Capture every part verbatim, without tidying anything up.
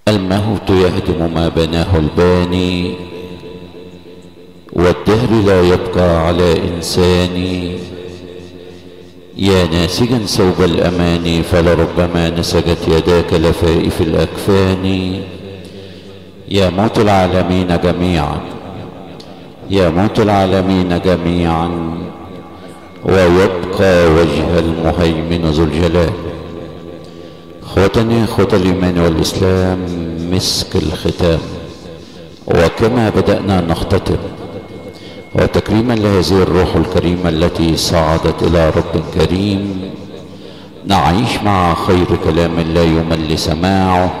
الموت يهدم ما بناه الباني، والدهر لا يبقى على إنسان. يا ناسجا ثوب الأمان، فلربما نسجت يداك لفائف الأكفان. يا موت العالمين جميعا، يا موت العالمين جميعا، ويبقى وجه المهيمن ذو الجلال. اخوتني اخوة الايمان والاسلام، مسك الختام، وكما بدأنا نختتم، وتكريما لهذه الروح الكريمة التي صعدت الى رب كريم، نعيش مع خير كلام لا يمل سماعه،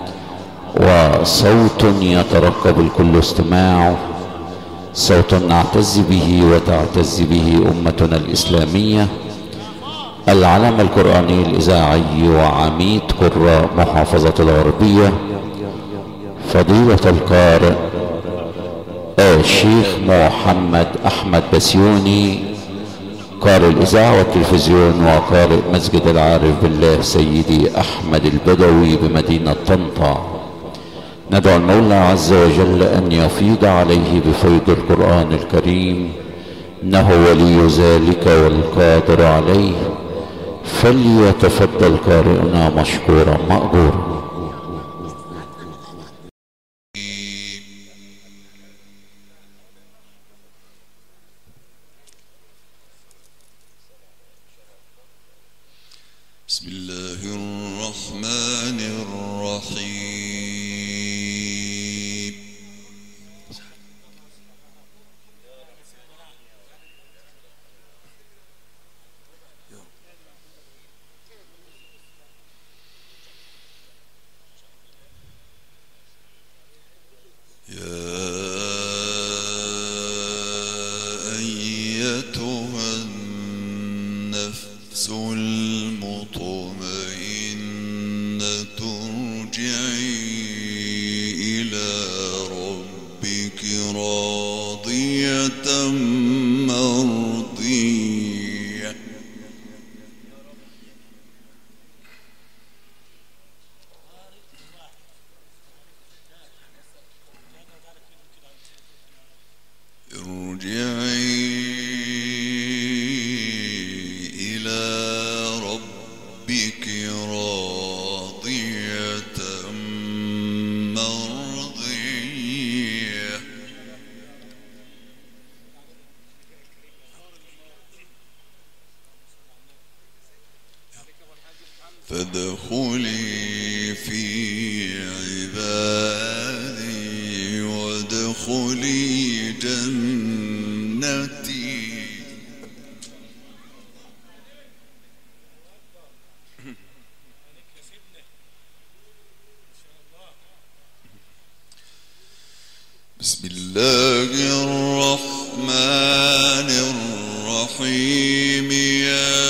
وصوت يترقب الكل استماعه، صوت نعتز به وتعتز به امتنا الاسلامية. العلم القرآني الإذاعي وعميد قراء محافظة الغربية، فضيلة القارئ الشيخ محمد أحمد بسيوني، قارئ الإذاعة والتلفزيون وقارئ مسجد العارف بالله سيدي أحمد البدوي بمدينة طنطا. ندعو المولى عز وجل أن يفيض عليه بفيض القرآن الكريم، إنه ولي ذلك والقادر عليه. فليتفضل قارئنا مشكورا مأجورا. بسم الله الرحمن الرحيم. فادخلي في عبادي وادخلي جنتي. بسم الله الرحمن الرحيم. يا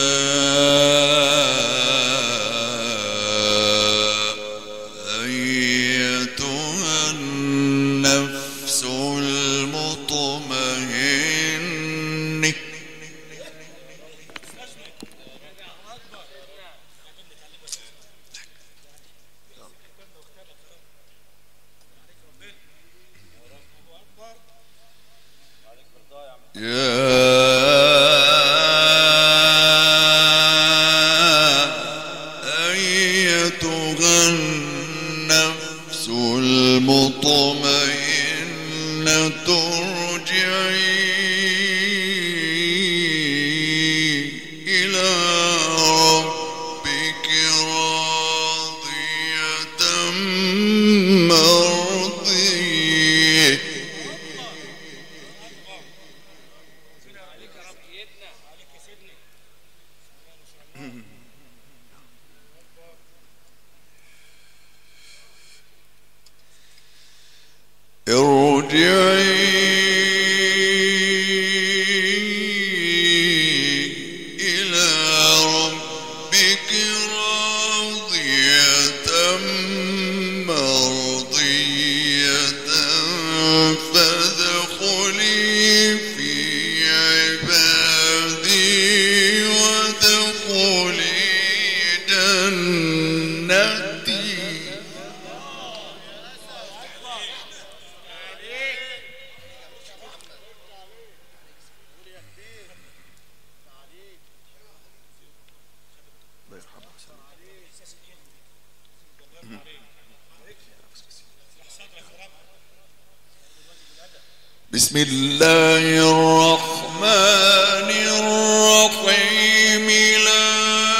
بسم الله الرحمن الرحيم. لا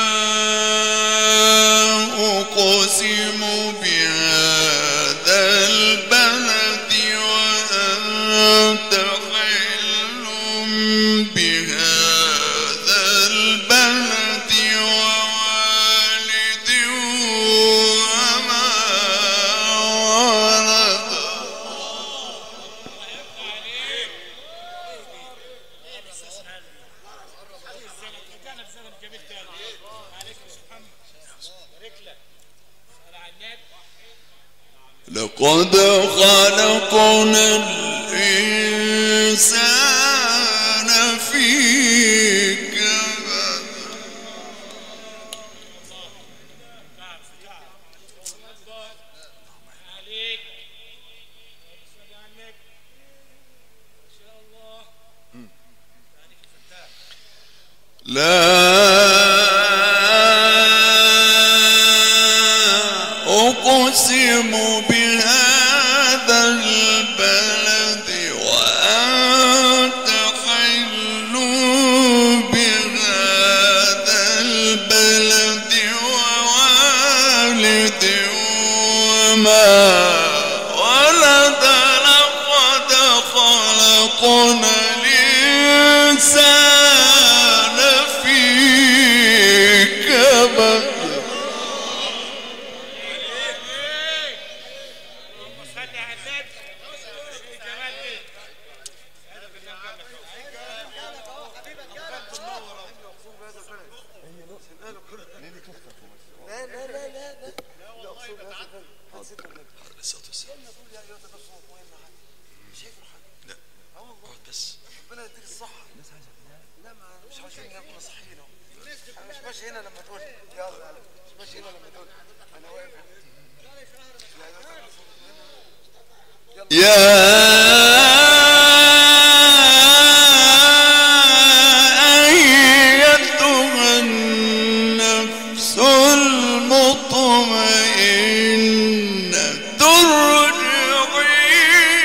أقسم بهذا البلد وأنت حل بهذا البلد ووالد وما ولد. لقد خلقنا الإنسان في كبد. لا أقسم بهذا البلد وأنت حل بهذا البلد ووالد وما ولد. لقد خلقنا الإنسان في كبد. يا أيتها النفس المطمئنة ارجعي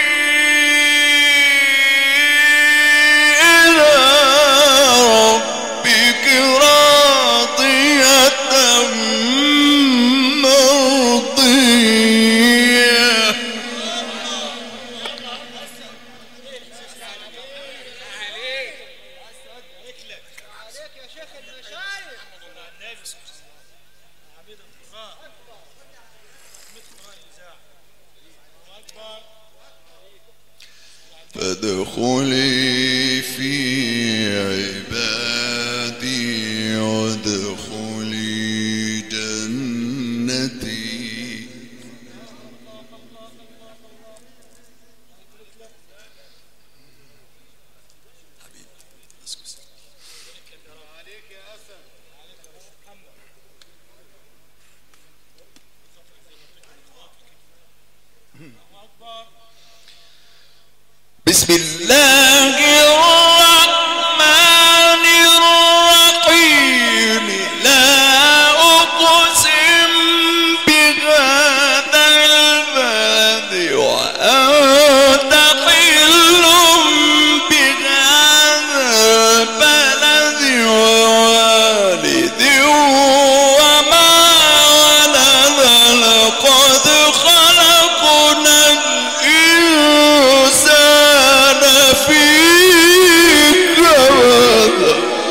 إلى ربك راضية مرضية. فادخلي في عبادي وادخلي جنتي. بسم الله الرحمن الرحيم. لا أقسم بهذا البلد وأنت حل بهذا البلد ووالد وما ولد. لقد خلقنا الإنسان في كبد.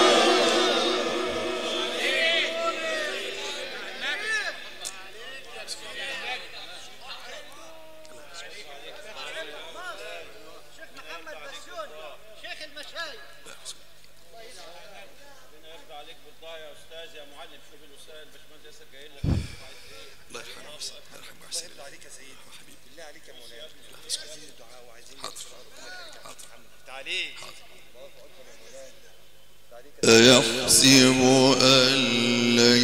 شيخ محمد بسيوني شيخ المشايخ. الله يرضى عليك بالضاع يا استاذ يا معلم. شوف الاستاذ الباشمهندس ياسر جاي لك. الله يرحمه الله يرحمه الله يرضى عليك يا سيدي. حبيبي بالله عليك يا مولانا. عايزين الدعاء وعايزين تعالي. أيحسب أن لن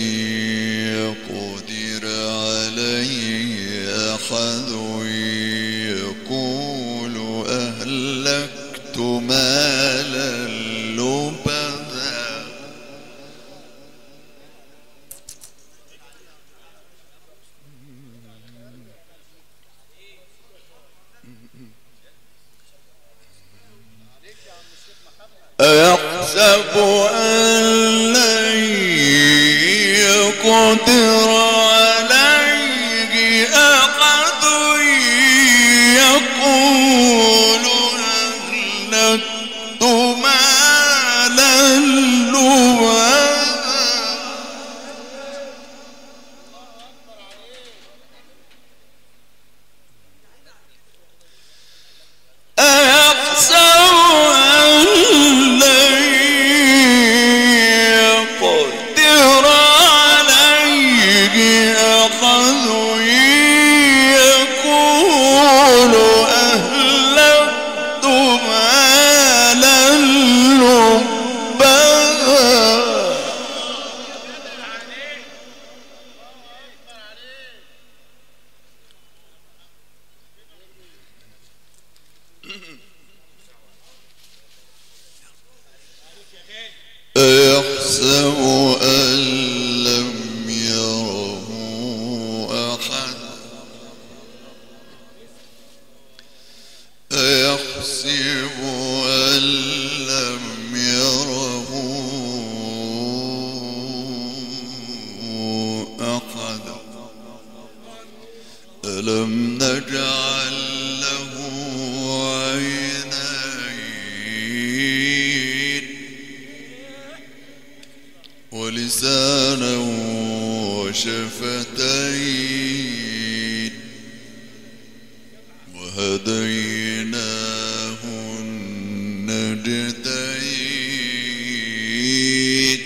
يقدر عليه أحد يقول أهلكت مالا لبدا. أن لن يقدر عليه أحد يقول أهلكت مالا لبدا أيحسب أن لن يقدر عليه أحد يقول أهلكت مالا لبدا أيحسب أن لم يره أحد أيحسب أن لم يره أحد ألم نجعل له عينين ولسانا وشفتين وهديناه النجدين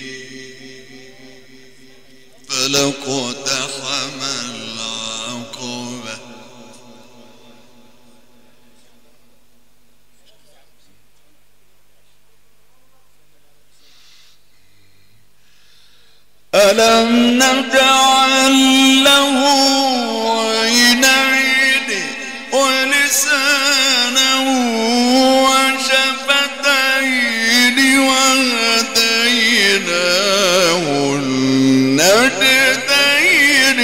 فلاقتحم العقبة ألم نجعل له عينين ولسانا وشفتين وهديناه النجدين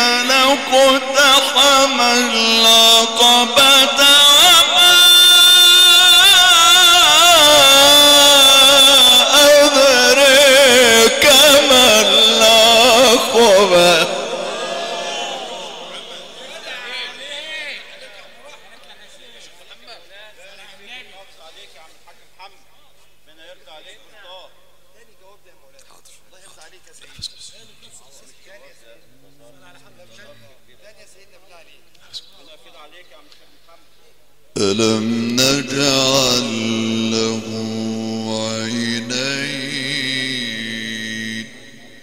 فلاقتحم العقبة وما أدريك ما العقبة ألم نجعل له عينين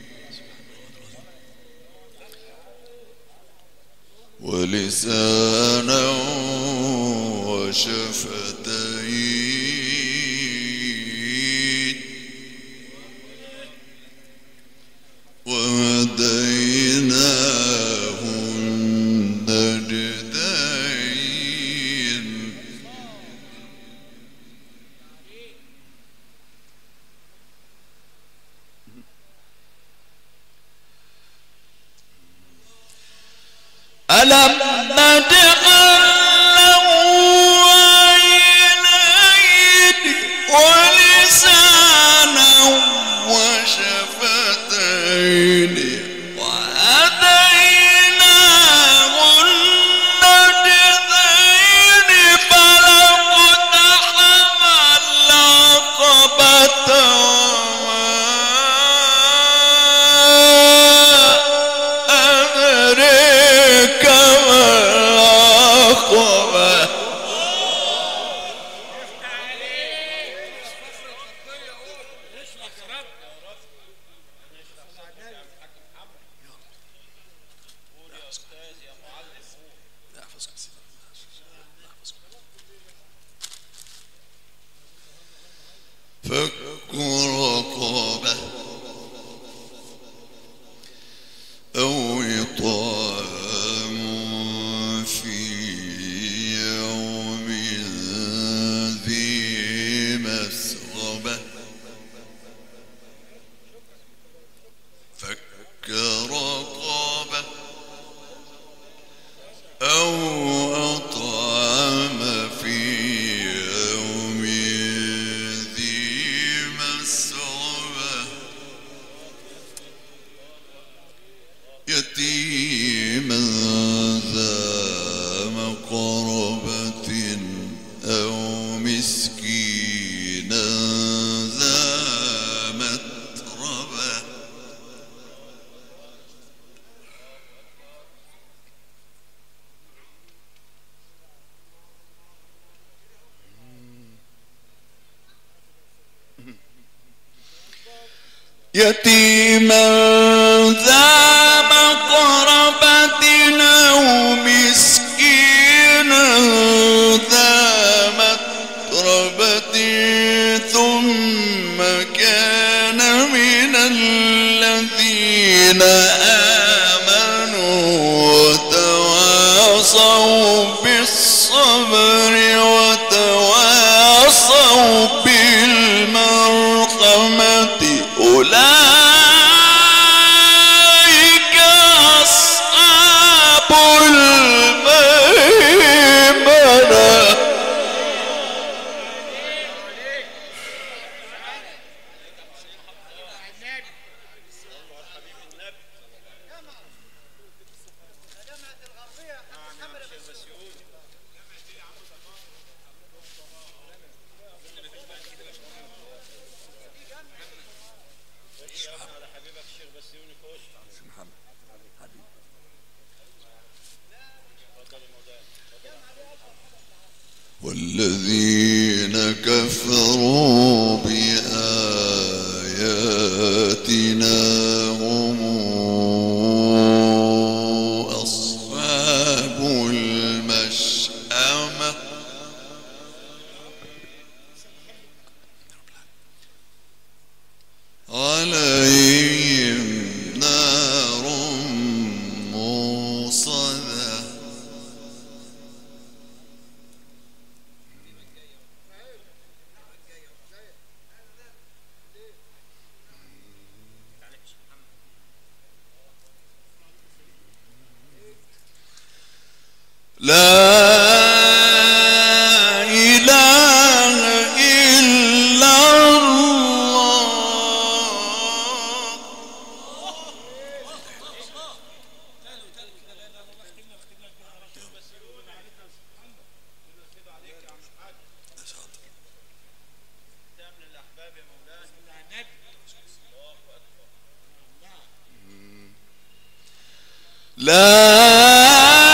ولسانا وشفتين وهديناه النجدين ألم نجعل له عينين ولسانا وشفتين وهديناه النجدين فلاقتحم العقبة وما أدريك ما العقبة فك رقبة أو إطعام في يوم ذي مسغبة فك رقبة أو يتيما ذا مقربة أو مسكينا ذا متربة ثم كان من الذين آمنوا وتواصوا بالصبر وتواصوا بالمرحمة أولئك أصحاب الميمنة. والذين كفروا بآياتنا هم أصحاب المشأمة عليهم نار موصدة. لا إله إلا الله. لا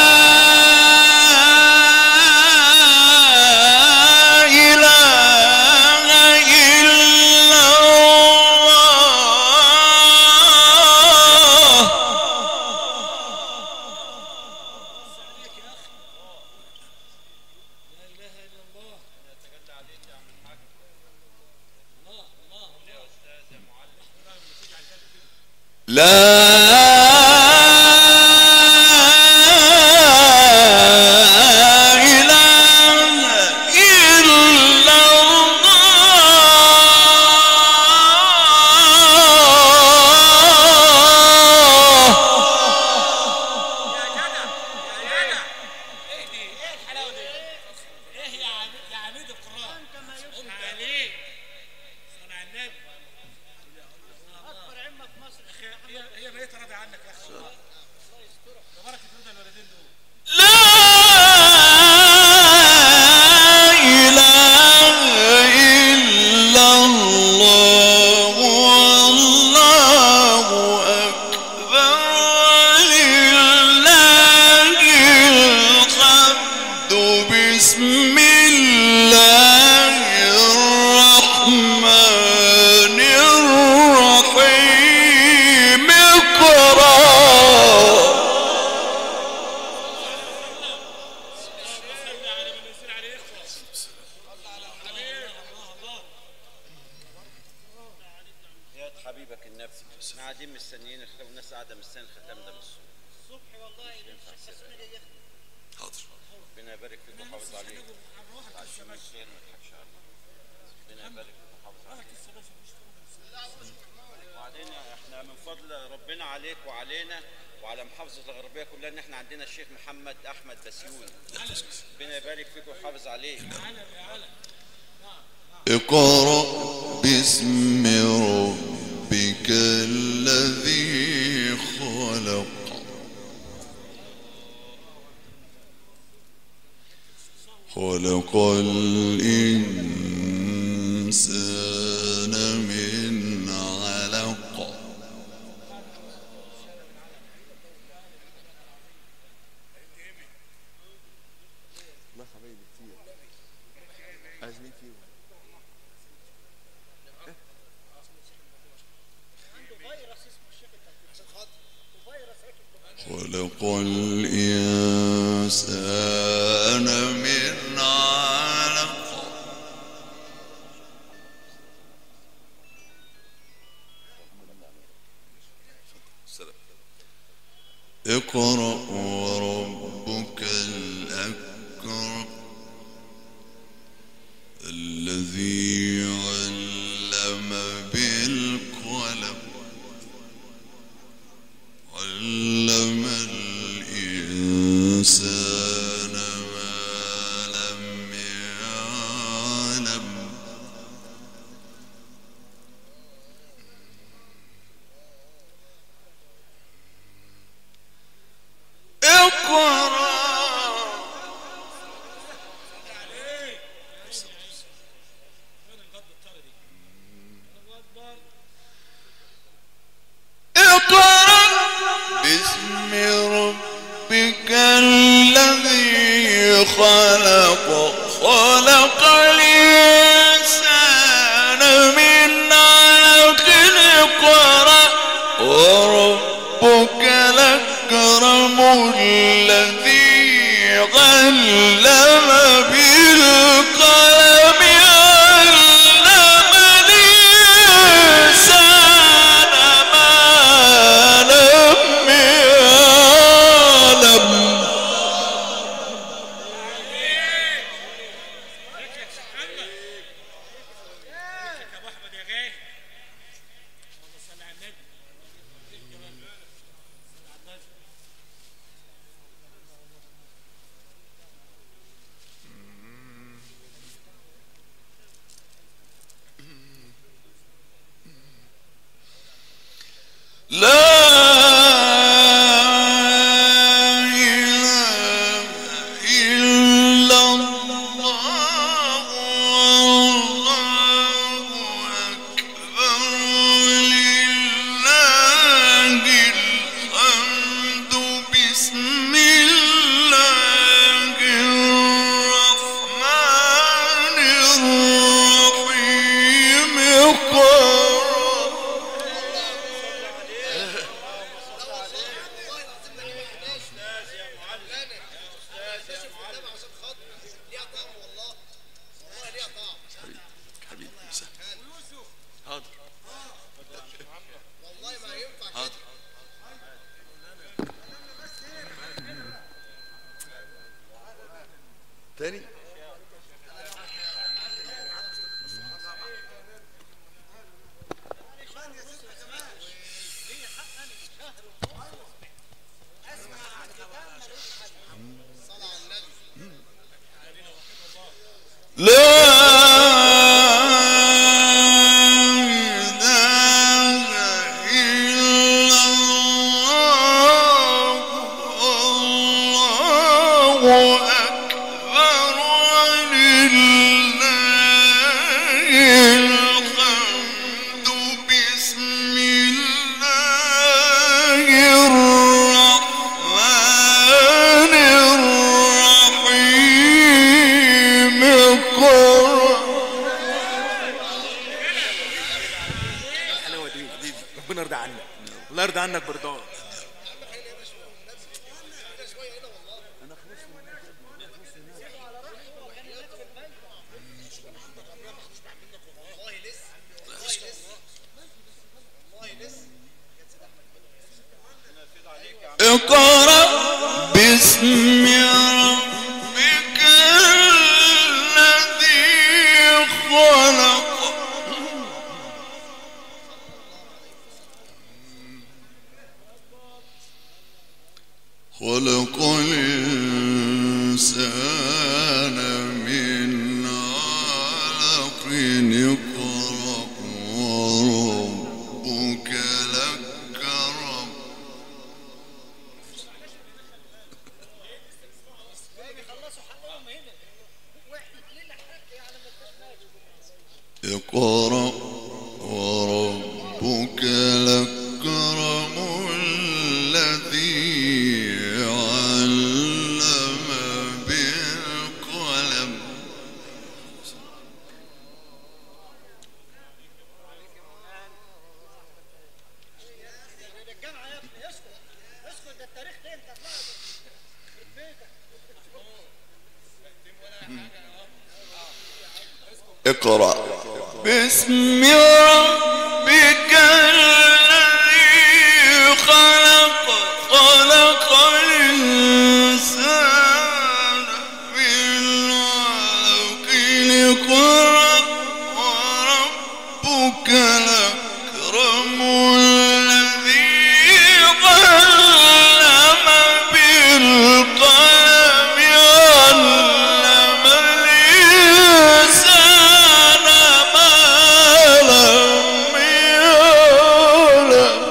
اقرأ باسم ربك الذي خلق. خلق الإنسان من علق. خلق الإنسان من علق اقرأ وربك الأكرم الذي علم بالقلم علم الإنسان ما لم يعلم اقرأ باسم ربك الذي خلق خلق الإنسان من علق اقرأ وربك الأكرم الذي علم بالقلم علم الإنسان ما لم يعلم لا إله إلا الله والله أكبر ولله الحمد بسم الله الرحمن الرحيم اقرأ تاني لا ربنا يرضى عنك الله يرضى عنك برضاك اقرأ باسم ربك الذي خلق خلق الإنسان من علق اقرأ وربك الأكرم اقرأ وربك الأكرم الذي علم بالقلم الجامعة يا ابني اسكت اسكت ده التاريخ تاني اقرأ باسم ربك الذي خلق خلق الإنسان من علق اقرأ وربك الأكرم الذي علم بالقلم علم الإنسان ما لم يعلم.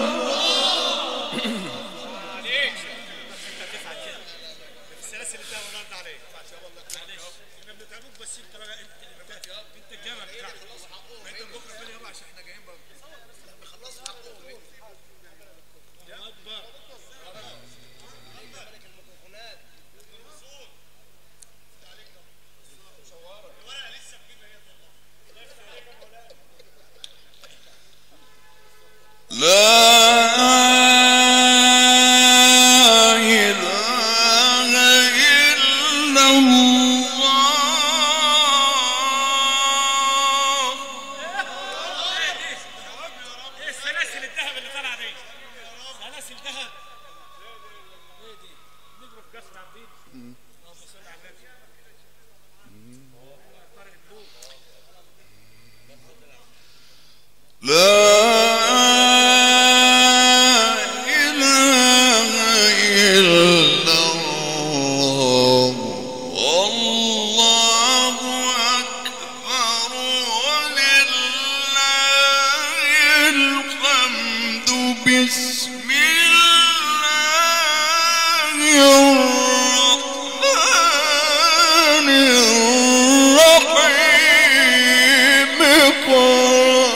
السلاسل اللي ده ورد عليك معلش احنا بنتعبوك بس انت بقى انت انت انت الجامع بتاعك ما انت بكره فين يابا عشان احنا جايين برضه بيخلصوا حقهم يا اكبر مالك الميكروفونات الورقه لسه بجيبها يا ايه السلاسل الذهب اللي طالعه دي؟ سلاسل ذهب ايه دي؟ نجرب كسر عبيد اللهم صل على النبي طارق البلوك لا إله إلا الله والله أكبر ولله الحمد بسم الله الرحمن الرحيم قل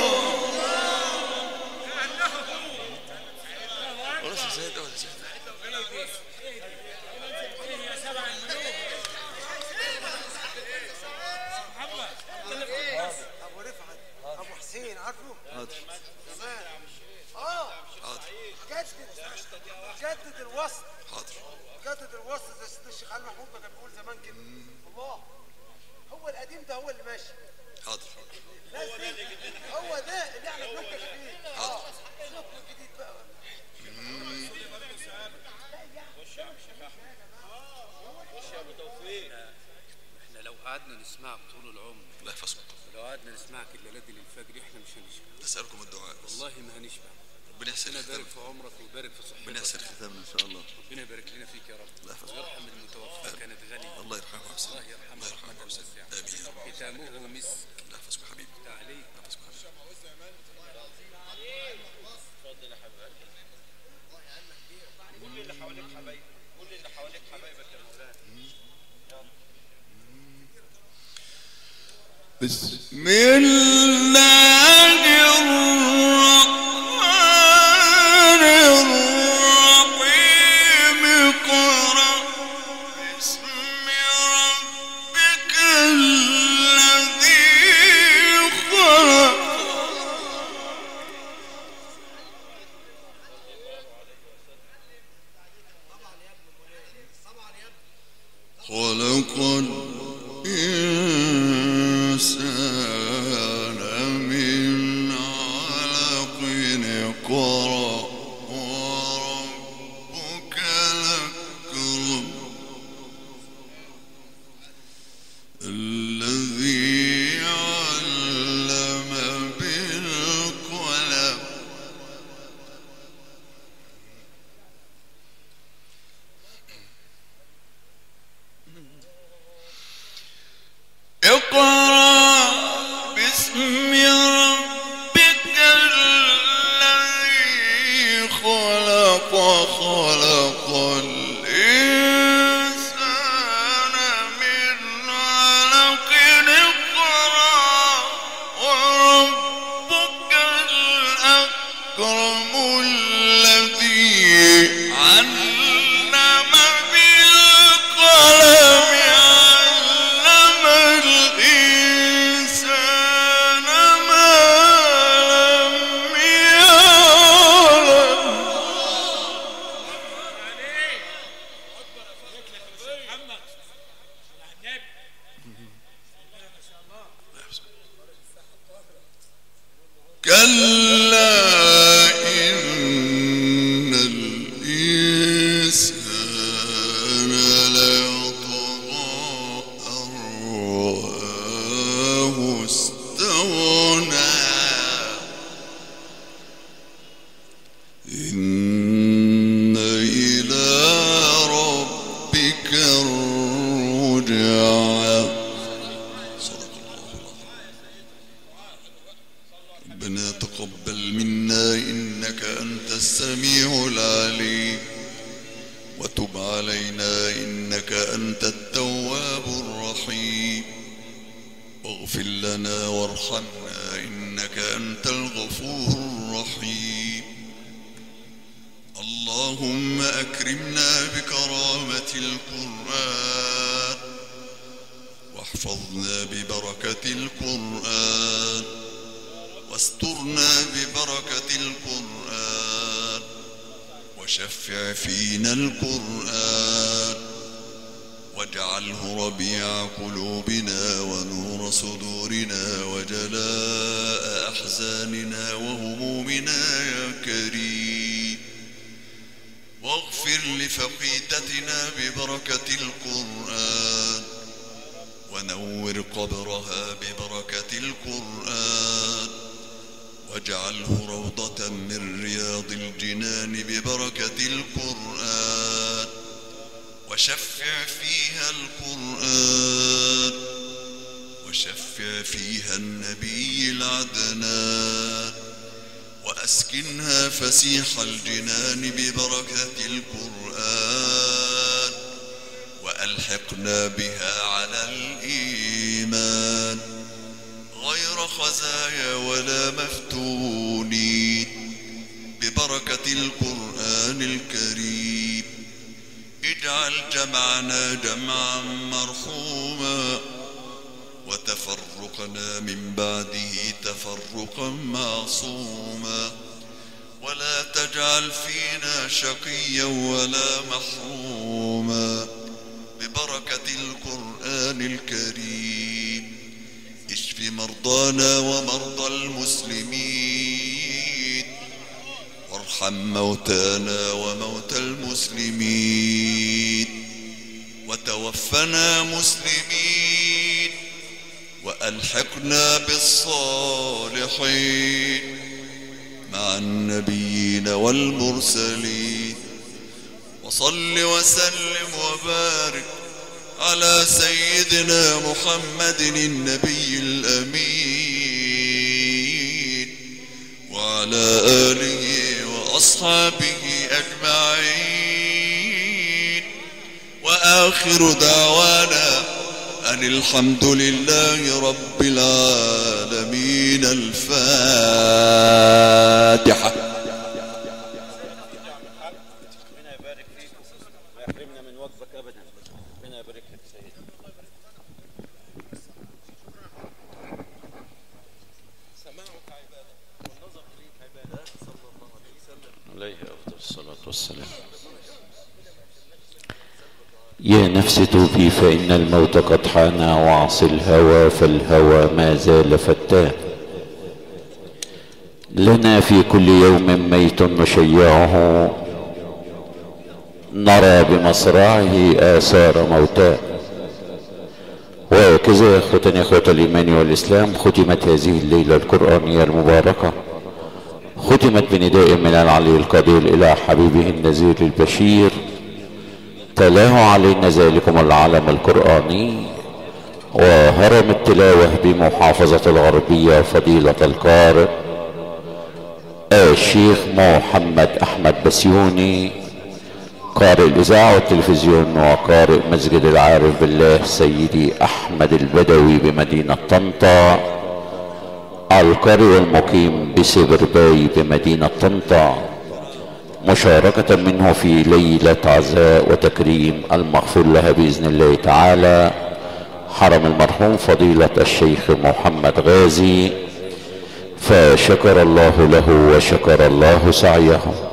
ابو رفعت ابو حسين عارفه؟ حاضر زمان اه جدد جدد الوصل حاضر جدد الوصل زي سيدنا الشيخ علي محمود ما كان بيقول زمان كده الله هو القديم ده هو اللي ماشي حاضر الناس دي هو ده اللي احنا بننكش فيه اه شوف الجديد بقى احنا لو قعدنا نسمعك طول العمر الله يحفظكم لو قعدنا نسمعك الليلات دي للفجر احنا مش هنشبع نسألكم الدعاء بس. والله ما هنشبع. ربنا يحسن ربنا يبارك ختامنا في عمرك ويبارك في صحتك ربنا يحسن ختامنا إن شاء الله ربنا يبارك لنا فيك يا رب الله يحفظك. ويرحم المتوفى كانت غالية الله يرحمه ويحسن الله يرحمه الله يرحمه رحمة ويحسن واسعة آمين يا رب. ختامه مسك الله يحفظكم حبيبي تعليق الله يحفظكم حبيبي اتفضل يا حبيبي كل اللي حواليك حبايبك كل اللي حواليك حبايبك يا مولانا بسم الله الرحمن الرحيم اقرأ باسم ربك الذي خلق خلق الإنسان من علق اقرأ وربك الأكرم الذي علم بالقلم علينا إنك أنت التواب الرحيم واغفر لنا وارحمنا إنك أنت الغفور الرحيم. اللهم أكرمنا بكرامة القرآن واحفظنا ببركة القرآن واسترنا ببركة القرآن وشفع فينا القرآن واجعله ربيع قلوبنا ونور صدورنا وجلاء أحزاننا وهمومنا يا كريم. واغفر لفقيدتنا ببركة القرآن ونور قبرها ببركة القرآن واجعله روضة من رياض الجنان ببركة القرآن وشفع فيها القرآن وشفع فيها النبي العدنان وأسكنها فسيح الجنان ببركة القرآن وألحقنا بها على الإيمان غير خزايا ولا مفتونين ببركة القرآن الكريم. اجعل جمعنا جمعا مرحوما وتفرقنا من بعده تفرقا معصوما ولا تجعل فينا شقيا ولا محروما ببركة القرآن الكريم. اشف مرضانا ومرضى المسلمين وارحم موتانا وموتى المسلمين وتوفنا مسلمين وألحقنا بالصالحين مع النبيين والمرسلين. وصل وسلم وبارك على سيدنا محمد النبي الأمين وعلى آله وأصحابه أجمعين. وآخر دعوانا أن الحمد لله رب العالمين. الفاتحة. ربنا يبارك فيك ويحرمنا من وجبك ابدا. ربنا يبارك لك سيدي. سماعك عباده والنظر اليك عباده صلى الله عليه وسلم. عليه افضل الصلاه والسلام. يا نفس توفي فإن الموت قد حان واعص الهوى فالهوى ما زال فتان. لنا في كل يوم ميت نشيعه نرى بمصرعه آثار موتاه. وهكذا إخوتنا إخوة الإيمان والإسلام ختمت هذه الليلة القرآنية المباركة، ختمت بنداء من العلي القدير إلى حبيبه النذير البشير، تلاه علينا ذلكم العلم القرآني وهرم التلاوة بمحافظة الغربية فضيلة القارئ الشيخ محمد أحمد بسيوني، قارئ الإذاعة والتلفزيون وقارئ مسجد العارف بالله سيدي أحمد البدوي بمدينة طنطا، القارئ المقيم بسبرباي بمدينة طنطا، مشاركة منه في ليلة عزاء وتكريم المغفور لها بإذن الله تعالى حرم المرحوم فضيلة الشيخ محمد غازي، فشكر الله له وشكر الله سعيه.